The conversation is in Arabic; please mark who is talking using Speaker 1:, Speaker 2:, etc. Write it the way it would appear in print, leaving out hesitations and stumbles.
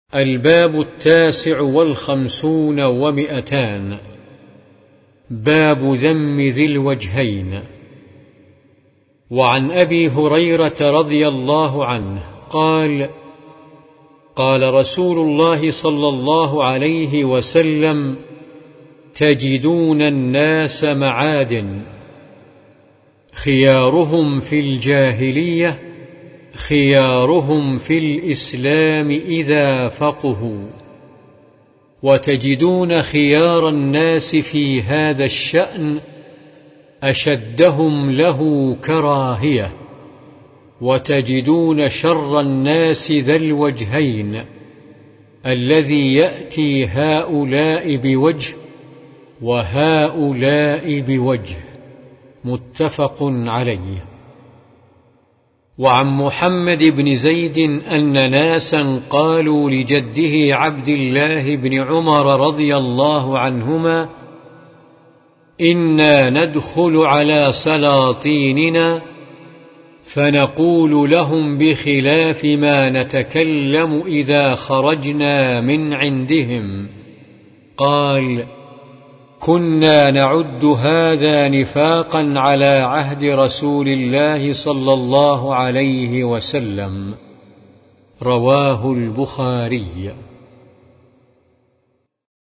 Speaker 1: الباب 59 و200. باب ذم ذي الوجهين. وعن أبي هريرة رضي الله عنه قال: قال رسول الله صلى الله عليه وسلم: تجدون الناس معادن، خيارهم في الجاهلية خيارهم في الإسلام إذا فقهوا، وتجدون خيار الناس في هذا الشأن أشدهم له كراهية، وتجدون شر الناس ذا الوجهين الذي يأتي هؤلاء بوجه وهؤلاء بوجه. متفق عليه. وعن محمد بن زيد أن ناسا قالوا لجده عبد الله بن عمر رضي الله عنهما: إنا ندخل على سلاطيننا فنقول لهم بخلاف ما نتكلم إذا خرجنا من عندهم. قال: كنا نعد هذا نفاقا على عهد رسول الله صلى الله عليه وسلم. رواه البخاري.